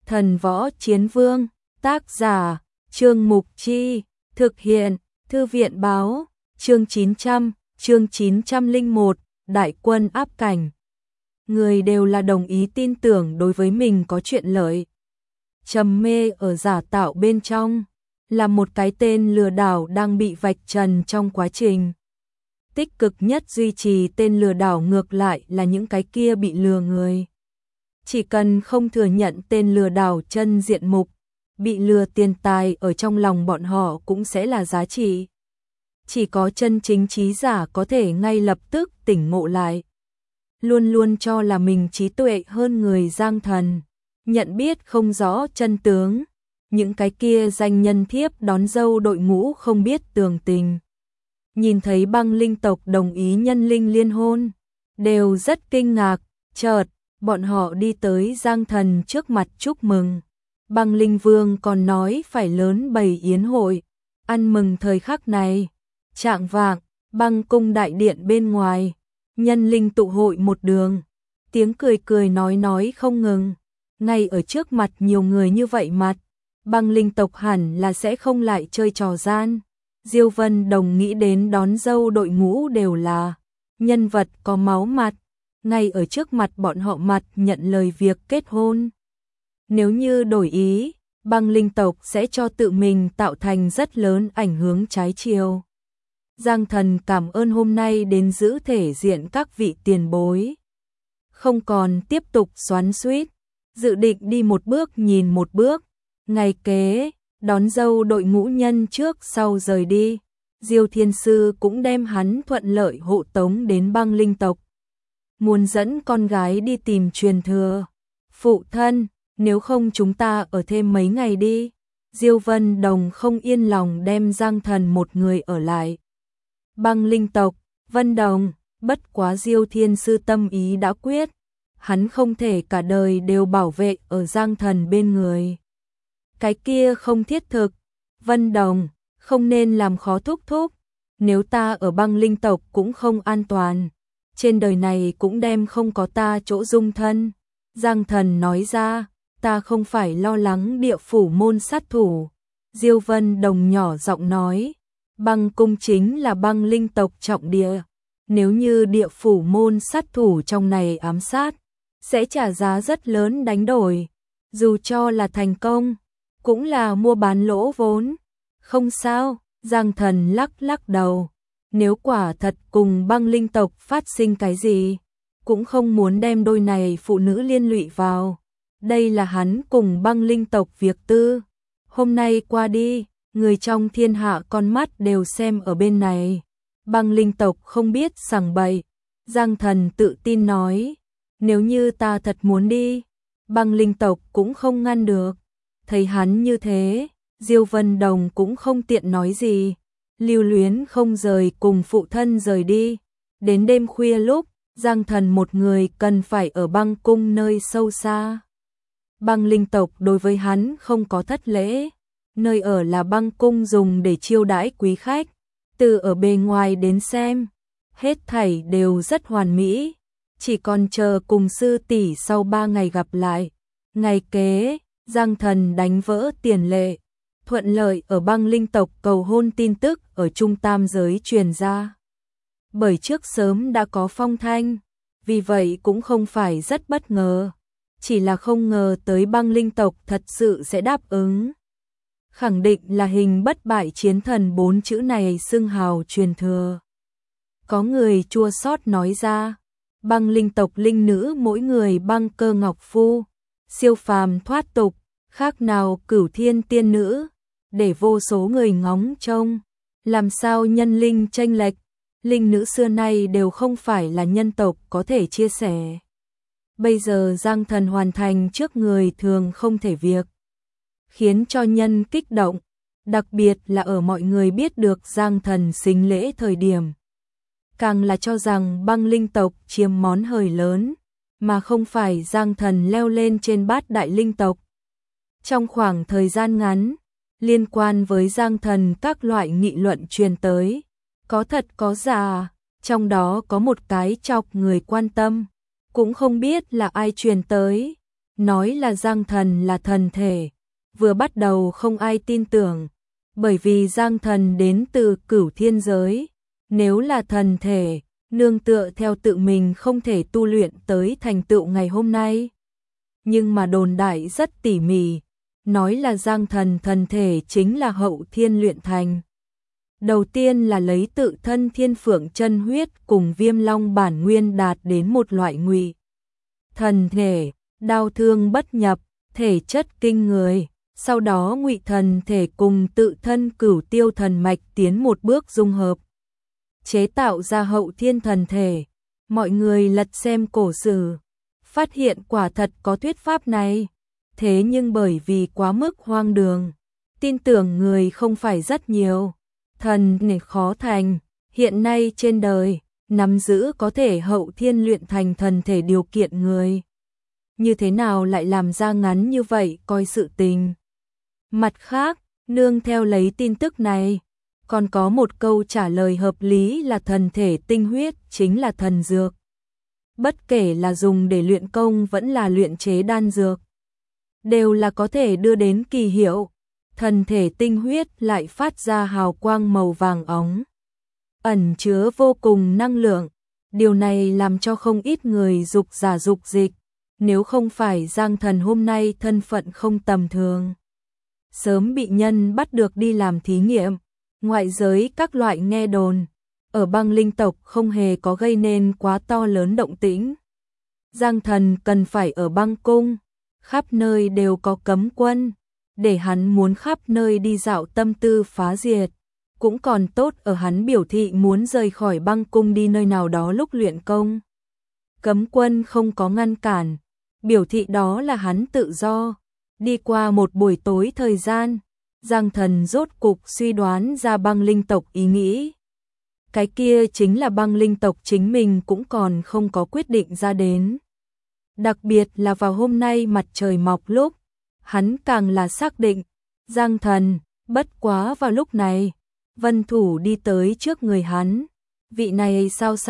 Thần Võ Chiến Vương, tác giả, Trương Mục Chi, thực hiện, Thư viện báo, chương 901, Đại quân áp cảnh. Người đều là đồng ý tin tưởng đối với mình có chuyện lợi. Trầm mê ở giả tạo bên trong, là một cái tên lừa đảo đang bị vạch trần trong quá trình. Tích cực nhất duy trì tên lừa đảo ngược lại là những cái kia bị lừa người. Chỉ cần không thừa nhận tên lừa đảo chân diện mục, bị lừa tiền tài ở trong lòng bọn họ cũng sẽ là giá trị. Chỉ có chân chính trí giả có thể ngay lập tức tỉnh ngộ lại. Luôn luôn cho là mình trí tuệ hơn người Giang Thần, nhận biết không rõ chân tướng. Những cái kia danh nhân thiếp đón dâu đội ngũ không biết tường tình. Nhìn thấy băng linh tộc đồng ý nhân linh liên hôn, đều rất kinh ngạc, chợt, bọn họ đi tới Giang Thần trước mặt chúc mừng. Băng linh vương còn nói phải lớn bày yến hội, ăn mừng thời khắc này. Trạng vạng, băng cung đại điện bên ngoài, nhân linh tụ hội một đường, tiếng cười cười nói không ngừng. Ngay ở trước mặt nhiều người như vậy mặt, băng linh tộc hẳn là sẽ không lại chơi trò gian. Diêu Vân Đồng nghĩ đến đón dâu đội ngũ đều là nhân vật có máu mặt, ngay ở trước mặt bọn họ mặt nhận lời việc kết hôn. Nếu như đổi ý, băng linh tộc sẽ cho tự mình tạo thành rất lớn ảnh hưởng trái chiều. Giang Thần cảm ơn hôm nay đến giữ thể diện các vị tiền bối. Không còn tiếp tục xoắn xuýt, dự định đi một bước nhìn một bước. Ngày kế, đón dâu đội ngũ nhân trước sau rời đi. Diêu Thiên Sư cũng đem hắn thuận lợi hộ tống đến băng linh tộc. Muốn dẫn con gái đi tìm truyền thừa. Phụ thân, nếu không chúng ta ở thêm mấy ngày đi. Diêu Vân Đồng không yên lòng đem Giang Thần một người ở lại. Băng linh tộc, Vân Đồng, bất quá Diêu Thiên Sư tâm ý đã quyết. Hắn không thể cả đời đều bảo vệ ở Giang Thần bên người. Cái kia không thiết thực. Vân Đồng, không nên làm khó thúc thúc. Nếu ta ở băng linh tộc cũng không an toàn, trên đời này cũng đem không có ta chỗ dung thân. Giang Thần nói ra, ta không phải lo lắng địa phủ môn sát thủ. Diêu Vân Đồng nhỏ giọng nói, băng cung chính là băng linh tộc trọng địa. Nếu như địa phủ môn sát thủ trong này ám sát, sẽ trả giá rất lớn đánh đổi. Dù cho là thành công, cũng là mua bán lỗ vốn. Không sao, Giang Thần lắc đầu. Nếu quả thật cùng băng linh tộc phát sinh cái gì, cũng không muốn đem đôi này phụ nữ liên lụy vào. Đây là hắn cùng băng linh tộc việc tư. Hôm nay qua đi, người trong thiên hạ con mắt đều xem ở bên này. Băng linh tộc không biết sằng bậy. Giang Thần tự tin nói, nếu như ta thật muốn đi, băng linh tộc cũng không ngăn được. Thấy hắn như thế, Diêu Vân Đồng cũng không tiện nói gì. Lưu luyến không rời cùng phụ thân rời đi. Đến đêm khuya lúc, Giang Thần một người cần phải ở băng cung nơi sâu xa. Băng linh tộc đối với hắn không có thất lễ. Nơi ở là băng cung dùng để chiêu đãi quý khách. Từ ở bề ngoài đến xem, hết thảy đều rất hoàn mỹ. Chỉ còn chờ cùng sư tỷ sau 3 ngày gặp lại. Ngày kế, Giang Thần đánh vỡ tiền lệ. Thuận lợi ở băng linh tộc cầu hôn tin tức ở trung tam giới truyền ra. Bởi trước sớm đã có phong thanh, vì vậy cũng không phải rất bất ngờ. Chỉ là không ngờ tới băng linh tộc thật sự sẽ đáp ứng. Khẳng định là hình bất bại chiến thần 4 chữ này xưng hào truyền thừa. Có người chua xót nói ra, băng linh tộc linh nữ mỗi người băng cơ ngọc phu, siêu phàm thoát tục, khác nào cửu thiên tiên nữ, để vô số người ngóng trông. Làm sao nhân linh chênh lệch, linh nữ xưa nay đều không phải là nhân tộc có thể chia sẻ. Bây giờ Giang Thần hoàn thành trước người thường không thể việc, khiến cho nhân kích động, đặc biệt là ở mọi người biết được Giang Thần sính lễ thời điểm. Càng là cho rằng băng linh tộc chiếm món hời lớn, mà không phải Giang Thần leo lên trên bát đại linh tộc. Trong khoảng thời gian ngắn, liên quan với Giang Thần các loại nghị luận truyền tới, có thật có giả, trong đó có một cái chọc người quan tâm, cũng không biết là ai truyền tới. nói là Giang Thần là thần thể. Vừa bắt đầu không ai tin tưởng, bởi vì Giang Thần đến từ Cửu Thiên giới, nếu là thần thể, nương tựa theo tự mình không thể tu luyện tới thành tựu ngày hôm nay. Nhưng mà đồn đại rất tỉ mỉ, nói là Giang Thần thần thể chính là hậu thiên luyện thành. Đầu tiên là lấy tự thân thiên phượng chân huyết cùng Viêm Long bản nguyên đạt đến một loại ngụy thần thể, đao thương bất nhập, thể chất kinh người. Sau đó ngụy thần thể cùng tự thân Cửu Tiêu thần mạch tiến một bước dung hợp, chế tạo ra hậu thiên thần thể. Mọi người lật xem cổ sử, phát hiện quả thật có thuyết pháp này. Thế nhưng bởi vì quá mức hoang đường, tin tưởng người không phải rất nhiều. Thần này khó thành, hiện nay trên đời, nắm giữ có thể hậu thiên luyện thành thần thể điều kiện người. Như thế nào lại làm ra ngắn như vậy coi sự tình. Mặt khác, nương theo lấy tin tức này, còn có một câu trả lời hợp lý là thần thể tinh huyết chính là thần dược. Bất kể là dùng để luyện công vẫn là luyện chế đan dược, đều là có thể đưa đến kỳ hiệu. Thần thể tinh huyết lại phát ra hào quang màu vàng óng, ẩn chứa vô cùng năng lượng. Điều này làm cho không ít người dục giả dục dịch. Nếu không phải Giang Thần hôm nay thân phận không tầm thường, sớm bị nhân bắt được đi làm thí nghiệm. Ngoại giới các loại nghe đồn, ở băng linh tộc không hề có gây nên quá to lớn động tĩnh. Giang Thần cần phải ở băng cung, khắp nơi đều có cấm quân, để hắn muốn khắp nơi đi dạo tâm tư phá diệt. Cũng còn tốt ở hắn biểu thị muốn rời khỏi băng cung đi nơi nào đó lúc luyện công. Cấm quân không có ngăn cản, biểu thị đó là hắn tự do. Đi qua một buổi tối thời gian, Giang Thần rốt cục suy đoán ra băng linh tộc ý nghĩ. Cái kia chính là băng linh tộc chính mình cũng còn không có quyết định ra đến. Đặc biệt là vào hôm nay mặt trời mọc lúc, hắn càng là xác định. Giang Thần, bất quá vào lúc này, Vân Thủ đi tới trước người hắn. Vị này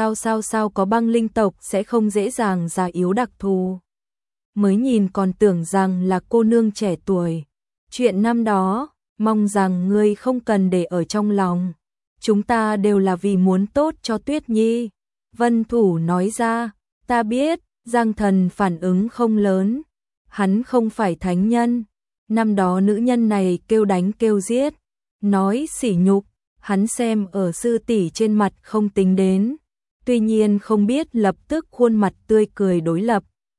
sao có băng linh tộc sẽ không dễ dàng già yếu đặc thù. Mới nhìn còn tưởng rằng là cô nương trẻ tuổi. Chuyện năm đó, mong rằng ngươi không cần để ở trong lòng. Chúng ta đều là vì muốn tốt cho Tuyết Nhi. Vân Thủ nói ra, ta biết. Giang Thần phản ứng không lớn. Hắn không phải thánh nhân. Năm đó nữ nhân này kêu đánh kêu giết, nói sỉ nhục, hắn xem ở sư tỷ trên mặt không tính đến. Tuy nhiên không biết lập tức khuôn mặt tươi cười đối lập.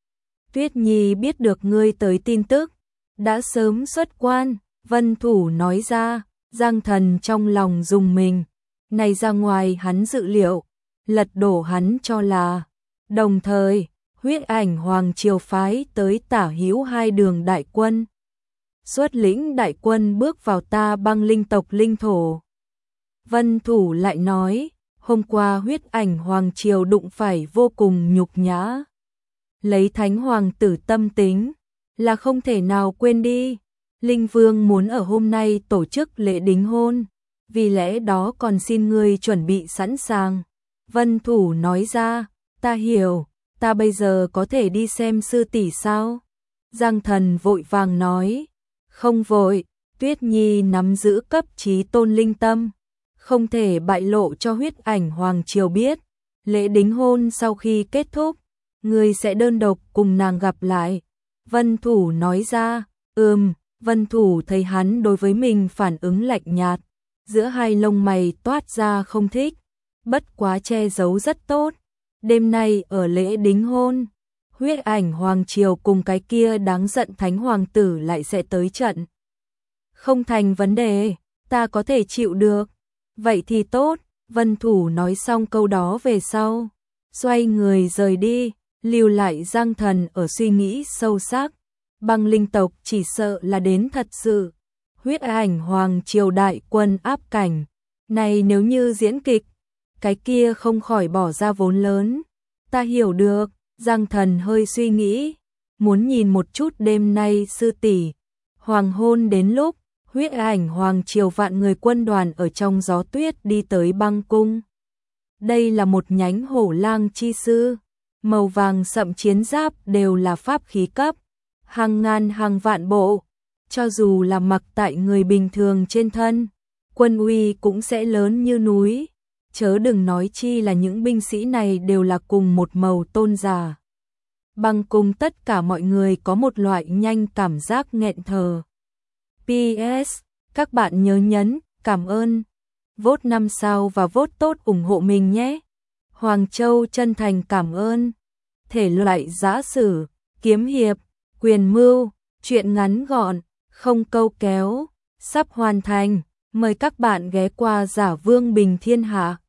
Tuyết Nhi biết được ngươi tới tin tức, đã sớm xuất quan. Vân Thủ nói ra. Giang Thần trong lòng rùng mình. Này ra ngoài hắn dự liệu, lật đổ hắn cho là. Đồng thời, Huyết Ảnh Hoàng Triều phái tới tả hữu hai đường đại quân. Xuất lĩnh đại quân bước vào ta băng linh tộc linh thổ. Vân Thủ lại nói, hôm qua Huyết Ảnh Hoàng Triều đụng phải vô cùng nhục nhã. Lấy Thánh Hoàng tử tâm tính, là không thể nào quên đi. Linh Vương muốn ở hôm nay tổ chức lễ đính hôn, vì lẽ đó còn xin ngươi chuẩn bị sẵn sàng. Vân Thủ nói ra, ta hiểu, ta bây giờ có thể đi xem sư tỷ sao? Giang Thần vội vàng nói, không vội, Tuyết Nhi nắm giữ cấp chí tôn linh tâm, không thể bại lộ cho Huyết Ảnh Hoàng Triều biết. Lễ đính hôn sau khi kết thúc, ngươi sẽ đơn độc cùng nàng gặp lại. Vân Thủ nói ra, Vân Thủ thấy hắn đối với mình phản ứng lạnh nhạt, giữa hai lông mày toát ra không thích, bất quá che giấu rất tốt. Đêm nay ở lễ đính hôn, Huyết Ảnh Hoàng Triều cùng cái kia đáng giận Thánh Hoàng tử lại sẽ tới trận. Không thành vấn đề, ta có thể chịu được. Vậy thì tốt. Vân Thủ nói xong câu đó về sau, xoay người rời đi, lưu lại Giang Thần ở suy nghĩ sâu sắc. Băng linh tộc chỉ sợ là đến thật sự. Huyết Ảnh Hoàng Triều đại quân áp cảnh. Này nếu như diễn kịch, cái kia không khỏi bỏ ra vốn lớn. Ta hiểu được. Giang Thần hơi suy nghĩ, muốn nhìn một chút đêm nay sư tỷ. Hoàng hôn đến lúc, Huyết Ảnh Hoàng Triều vạn người quân đoàn ở trong gió tuyết đi tới băng cung. Đây là một nhánh hổ lang chi sư, màu vàng sậm chiến giáp đều là pháp khí cấp, hàng ngàn hàng vạn bộ, cho dù là mặc tại người bình thường trên thân, quân uy cũng sẽ lớn như núi, chớ đừng nói chi là những binh sĩ này đều là cùng một màu tôn giả. Bằng cùng tất cả mọi người có một loại nhanh cảm giác nghẹn thở. PS, các bạn nhớ nhấn, cảm ơn, vote 5 sao và vote tốt ủng hộ mình nhé. Hoàng Châu chân thành cảm ơn. Thể loại giã sử, kiếm hiệp, quyền mưu, truyện ngắn gọn, không câu kéo, sắp hoàn thành. Mời các bạn ghé qua Giả Vương Bình Thiên Hạ.